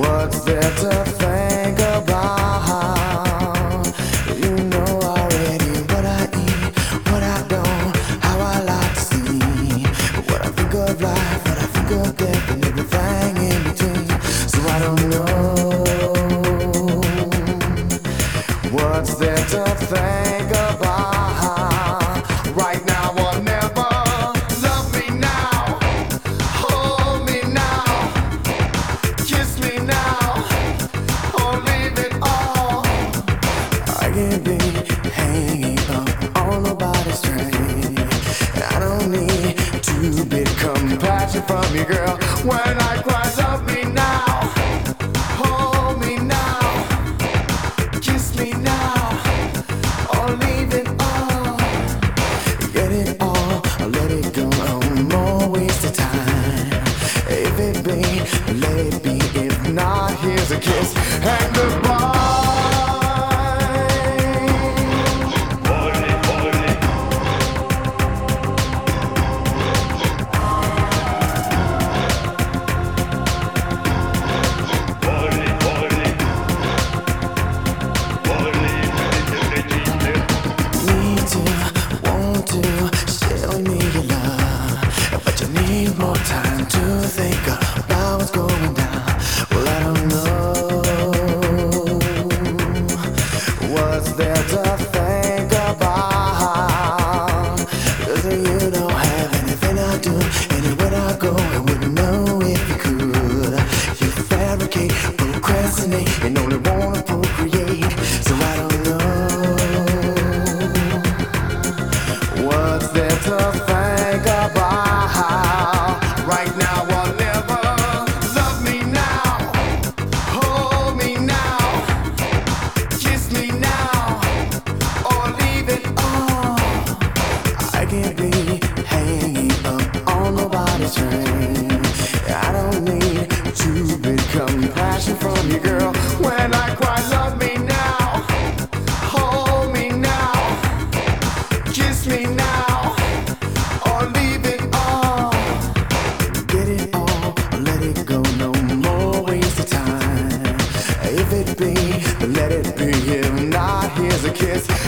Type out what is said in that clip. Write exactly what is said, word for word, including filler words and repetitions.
What's there to think about? You know already what I eat, what I don't, how I like to see. What I think of life, what I think of death, and everything in between. So I don't know. What's there to think about? Right now or never. Love me now, hold me now, kiss me now, or leave it all. I can't be hanging up on nobody's train. I don't need to become passion from you, girl. When I cry, love me now, hold me now, kiss me now, or leave it all. Get it all, or let it go. No more waste of time. If it be, let it be. If not, here's a kiss and goodbye. Need to, want to, show me your love, but you need more time to think about what's going down. Well, I don't know. What's there to think about? 'Cause you don't have anything I do, anywhere I go, I wouldn't know if you could. You fabricate, procrastinate, and only wanna procreate. So I don't know. What's there to think about? Right now or never. Love me now, hold me now, kiss me now, or leave it all. I can't be hanging up on nobody's train. I don't need to become passion from you, girl. When I cry, love me now, hold me now, kiss me now, or leave it all. Get it all, or let it go. No more waste of time. If it be, let it be. If not, here's a kiss